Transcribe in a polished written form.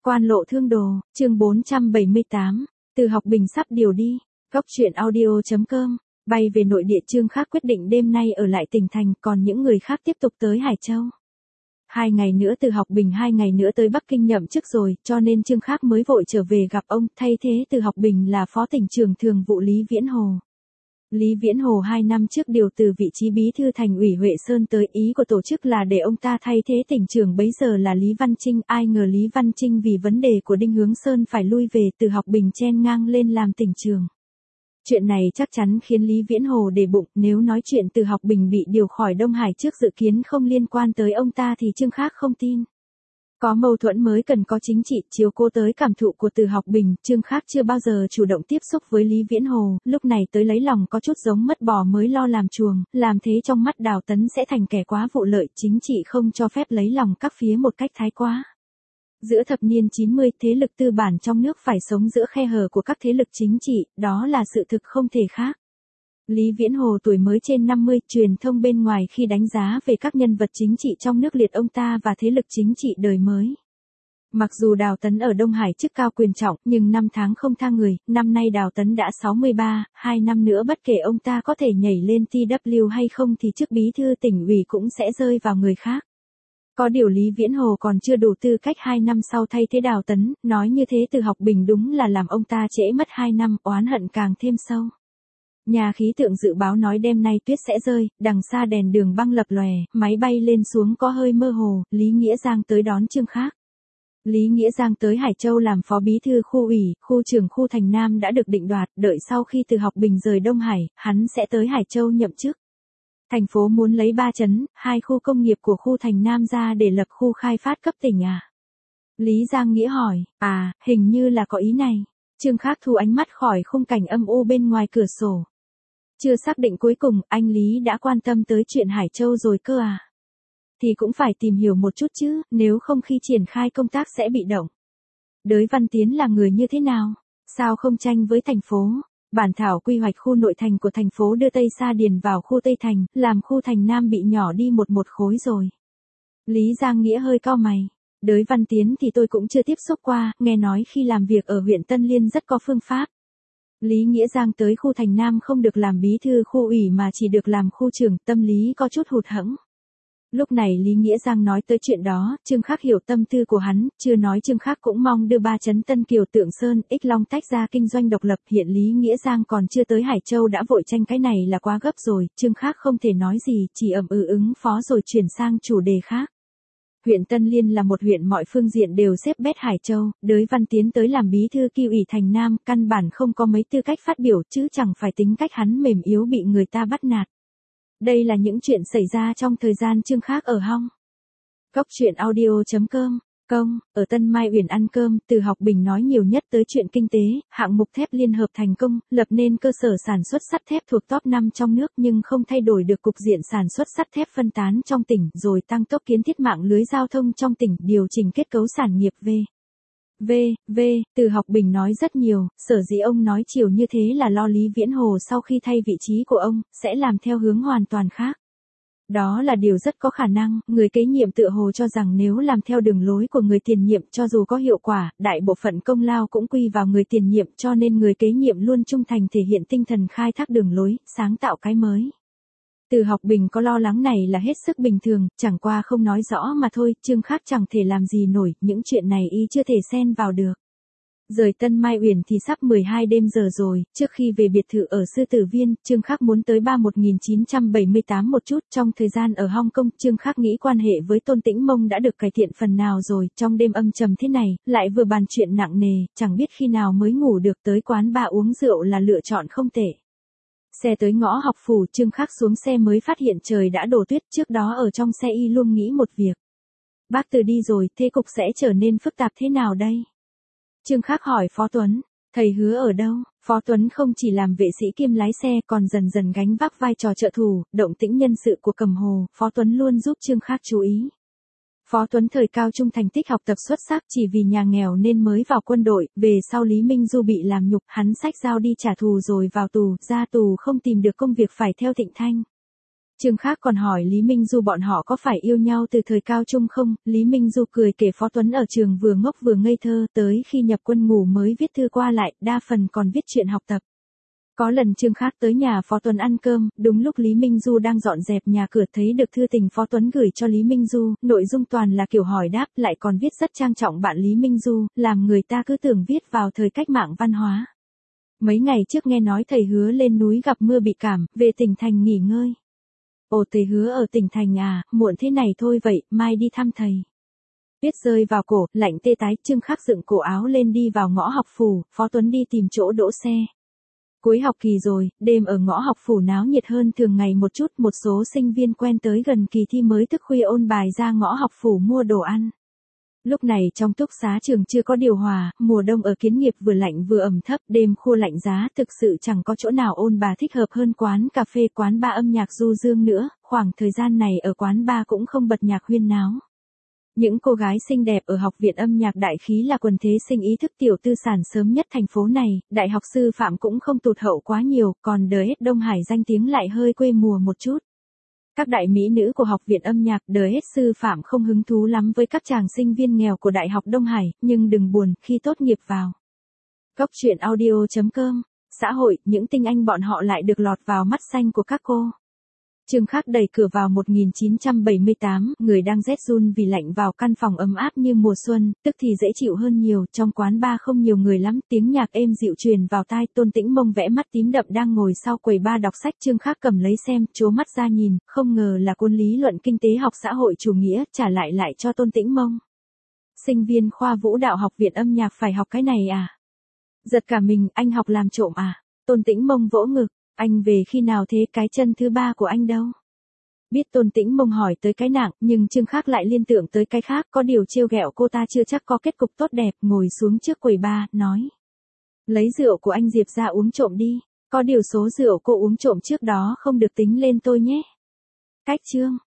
Quan lộ thương đồ, chương 478, Từ Học Bình sắp điều đi. Góc truyện audio.com, bay về nội địa. Trương Khắc quyết định đêm nay ở lại tỉnh thành, còn những người khác tiếp tục tới Hải Châu. 2 ngày nữa Từ Học Bình 2 ngày nữa tới Bắc Kinh nhậm chức rồi, cho nên Trương Khắc mới vội trở về gặp ông, thay thế Từ Học Bình là Phó Tỉnh trưởng Thường vụ Lý Viễn Hồ. Lý Viễn Hồ 2 năm trước điều từ vị trí bí thư thành ủy Huệ Sơn tới, ý của tổ chức là để ông ta thay thế tỉnh trưởng bấy giờ là Lý Văn Trinh. Ai ngờ Lý Văn Trinh vì vấn đề của Đinh Hướng Sơn phải lui về, Từ Học Bình chen ngang lên làm tỉnh trưởng. Chuyện này chắc chắn khiến Lý Viễn Hồ để bụng, nếu nói chuyện Từ Học Bình bị điều khỏi Đông Hải trước dự kiến không liên quan tới ông ta thì Trương Khắc không tin. Có mâu thuẫn mới cần có chính trị, chiếu cố tới cảm thụ của Từ Học Bình. Trương Khắc chưa bao giờ chủ động tiếp xúc với Lý Viễn Hồ, lúc này tới lấy lòng có chút giống mất bò mới lo làm chuồng, làm thế trong mắt Đào Tấn sẽ thành kẻ quá vụ lợi. Chính trị không cho phép lấy lòng các phía một cách thái quá. Giữa thập niên 90, thế lực tư bản trong nước phải sống giữa khe hở của các thế lực chính trị, đó là sự thực không thể khác. Lý Viễn Hồ tuổi mới trên 50, truyền thông bên ngoài khi đánh giá về các nhân vật chính trị trong nước liệt ông ta và thế lực chính trị đời mới. Mặc dù Đào Tấn ở Đông Hải chức cao quyền trọng, nhưng năm tháng không tha người, năm nay Đào Tấn đã 63, 2 năm nữa bất kể ông ta có thể nhảy lên TW hay không thì chức bí thư tỉnh ủy cũng sẽ rơi vào người khác. Có điều Lý Viễn Hồ còn chưa đủ tư cách 2 năm sau thay thế Đào Tấn, nói như thế Từ Học Bình đúng là làm ông ta trễ mất 2 năm, oán hận càng thêm sâu. Nhà khí tượng dự báo nói đêm nay tuyết sẽ rơi, đằng xa đèn đường băng lập lòe, máy bay lên xuống có hơi mơ hồ. Lý Nghĩa Giang tới đón Trương Khắc. Lý Nghĩa Giang tới Hải Châu làm phó bí thư khu ủy, khu trưởng khu Thành Nam đã được định đoạt, đợi sau khi Từ Học Bình rời Đông Hải, hắn sẽ tới Hải Châu nhậm chức. Thành phố muốn lấy 3 trấn, 2 khu công nghiệp của khu Thành Nam ra để lập khu khai phát cấp tỉnh à? Lý Giang Nghĩa hỏi, hình như là có ý này. Trương Khắc thu ánh mắt khỏi khung cảnh âm u bên ngoài cửa sổ. Chưa xác định cuối cùng, anh Lý đã quan tâm tới chuyện Hải Châu rồi cơ à? Thì cũng phải tìm hiểu một chút chứ, nếu không khi triển khai công tác sẽ bị động. Đới Văn Tiến là người như thế nào? Sao không tranh với thành phố? Bản thảo quy hoạch khu nội thành của thành phố đưa Tây Sa Điền vào khu Tây Thành, làm khu Thành Nam bị nhỏ đi một khối rồi. Lý Giang Nghĩa hơi cau mày. Đới Văn Tiến thì tôi cũng chưa tiếp xúc qua, nghe nói khi làm việc ở huyện Tân Liên rất có phương pháp. Lý Nghĩa Giang tới khu Thành Nam không được làm bí thư khu ủy mà chỉ được làm khu trưởng, tâm lý có chút hụt hẫng. Lúc này Lý Nghĩa Giang nói tới chuyện đó, Trương Khắc hiểu tâm tư của hắn, chưa nói Trương Khắc cũng mong đưa 3 trấn Tân Kiều Tượng Sơn, Ích Long tách ra kinh doanh độc lập. Hiện Lý Nghĩa Giang còn chưa tới Hải Châu đã vội tranh cái này là quá gấp rồi, Trương Khắc không thể nói gì, chỉ ứng phó rồi chuyển sang chủ đề khác. Huyện Tân Liên là một huyện mọi phương diện đều xếp bét Hải Châu, Đới Văn Tiến tới làm bí thư Kiêu ủy Thành Nam, căn bản không có mấy tư cách phát biểu, chứ chẳng phải tính cách hắn mềm yếu bị người ta bắt nạt. Đây là những chuyện xảy ra trong thời gian Trương Khắc ở Hong. Góc truyện audio.com, ở Tân Mai Uyển ăn cơm, Từ Học Bình nói nhiều nhất tới chuyện kinh tế, hạng mục thép liên hợp thành công, lập nên cơ sở sản xuất sắt thép thuộc top 5 trong nước nhưng không thay đổi được cục diện sản xuất sắt thép phân tán trong tỉnh, rồi tăng tốc kiến thiết mạng lưới giao thông trong tỉnh, điều chỉnh kết cấu sản nghiệp Từ Học Bình nói rất nhiều, sở dĩ ông nói chiều như thế là lo Lý Viễn Hồ sau khi thay vị trí của ông, sẽ làm theo hướng hoàn toàn khác. Đó là điều rất có khả năng, người kế nhiệm tựa hồ cho rằng nếu làm theo đường lối của người tiền nhiệm cho dù có hiệu quả, đại bộ phận công lao cũng quy vào người tiền nhiệm, cho nên người kế nhiệm luôn trung thành thể hiện tinh thần khai thác đường lối, sáng tạo cái mới. Từ Học Bình có lo lắng này là hết sức bình thường, chẳng qua không nói rõ mà thôi, Trương Khắc chẳng thể làm gì nổi, những chuyện này y chưa thể xen vào được. Rời Tân Mai Uyển thì sắp 12 đêm giờ rồi, trước khi về biệt thự ở Sư Tử Viên, Trương Khắc muốn tới 1978 một chút. Trong thời gian ở Hong Kong, Trương Khắc nghĩ quan hệ với Tôn Tĩnh Mông đã được cải thiện phần nào rồi, trong đêm âm trầm thế này, lại vừa bàn chuyện nặng nề, chẳng biết khi nào mới ngủ được, tới quán bar uống rượu là lựa chọn không tệ. Xe tới ngõ Học Phủ, Trương Khắc xuống xe mới phát hiện trời đã đổ tuyết, trước đó ở trong xe y luôn nghĩ một việc. Bác Từ đi rồi, thế cục sẽ trở nên phức tạp thế nào đây? Trương Khắc hỏi Phó Tuấn, thầy Hứa ở đâu? Phó Tuấn không chỉ làm vệ sĩ kiêm lái xe còn dần dần gánh vác vai trò trợ thủ, động tĩnh nhân sự của Cầm Hồ, Phó Tuấn luôn giúp Trương Khắc chú ý. Phó Tuấn thời cao trung thành tích học tập xuất sắc, chỉ vì nhà nghèo nên mới vào quân đội, về sau Lý Minh Du bị làm nhục, hắn xách dao đi trả thù rồi vào tù, ra tù không tìm được công việc phải theo Thịnh Thanh. Trương Khác còn hỏi Lý Minh Du bọn họ có phải yêu nhau từ thời cao trung không, Lý Minh Du cười kể Phó Tuấn ở trường vừa ngốc vừa ngây thơ, tới khi nhập quân ngủ mới viết thư qua lại, đa phần còn viết chuyện học tập. Có lần Trương Khác tới nhà Phó Tuấn ăn cơm, đúng lúc Lý Minh Du đang dọn dẹp nhà cửa thấy được thư tình Phó Tuấn gửi cho Lý Minh Du, nội dung toàn là kiểu hỏi đáp, lại còn viết rất trang trọng bạn Lý Minh Du, làm người ta cứ tưởng viết vào thời cách mạng văn hóa. Mấy ngày trước nghe nói thầy Hứa lên núi gặp mưa bị cảm, về tỉnh thành nghỉ ngơi. Ồ, thầy Hứa ở tỉnh thành à, muộn thế này thôi vậy, mai đi thăm thầy. Tuyết rơi vào cổ, lạnh tê tái, Trương Khác dựng cổ áo lên đi vào ngõ học phủ, Phó Tuấn đi tìm chỗ đỗ xe. Cuối học kỳ rồi, đêm ở ngõ học phủ náo nhiệt hơn thường ngày một chút, một số sinh viên quen tới gần kỳ thi mới thức khuya ôn bài ra ngõ học phủ mua đồ ăn. Lúc này trong túc xá trường chưa có điều hòa, mùa đông ở Kiến Nghiệp vừa lạnh vừa ẩm thấp, đêm khô lạnh giá, thực sự chẳng có chỗ nào ôn bà thích hợp hơn quán cà phê, quán bar âm nhạc du dương nữa, khoảng thời gian này ở quán bar cũng không bật nhạc huyên náo. Những cô gái xinh đẹp ở học viện âm nhạc Đại Khí là quần thế sinh ý thức tiểu tư sản sớm nhất thành phố này, đại học sư phạm cũng không tụt hậu quá nhiều, còn DS Đông Hải danh tiếng lại hơi quê mùa một chút. Các đại mỹ nữ của học viện âm nhạc DS sư phạm không hứng thú lắm với các chàng sinh viên nghèo của Đại học Đông Hải, nhưng đừng buồn, khi tốt nghiệp vào Góc Chuyện Audio.com, xã hội, những tinh anh bọn họ lại được lọt vào mắt xanh của các cô. Trương Khác đẩy cửa vào 1978, người đang rét run vì lạnh vào căn phòng ấm áp như mùa xuân, tức thì dễ chịu hơn nhiều, trong quán bar không nhiều người lắm, tiếng nhạc êm dịu truyền vào tai, Tôn Tĩnh Mông vẽ mắt tím đậm đang ngồi sau quầy bar đọc sách, Trương Khác cầm lấy xem, trố mắt ra nhìn, không ngờ là cuốn lý luận kinh tế học xã hội chủ nghĩa, trả lại cho Tôn Tĩnh Mông. Sinh viên khoa vũ đạo học viện âm nhạc phải học cái này à? Giật cả mình, anh học làm trộm à? Tôn Tĩnh Mông vỗ ngực. Anh về khi nào thế, cái chân thứ ba của anh đâu? Biết Tôn Tĩnh Mông hỏi tới cái nặng, nhưng Trương Khác lại liên tưởng tới cái khác, có điều trêu ghẹo cô ta chưa chắc có kết cục tốt đẹp, ngồi xuống trước quầy bar, nói. Lấy rượu của anh Diệp ra uống trộm đi, có điều số rượu cô uống trộm trước đó không được tính lên tôi nhé. Cách chương.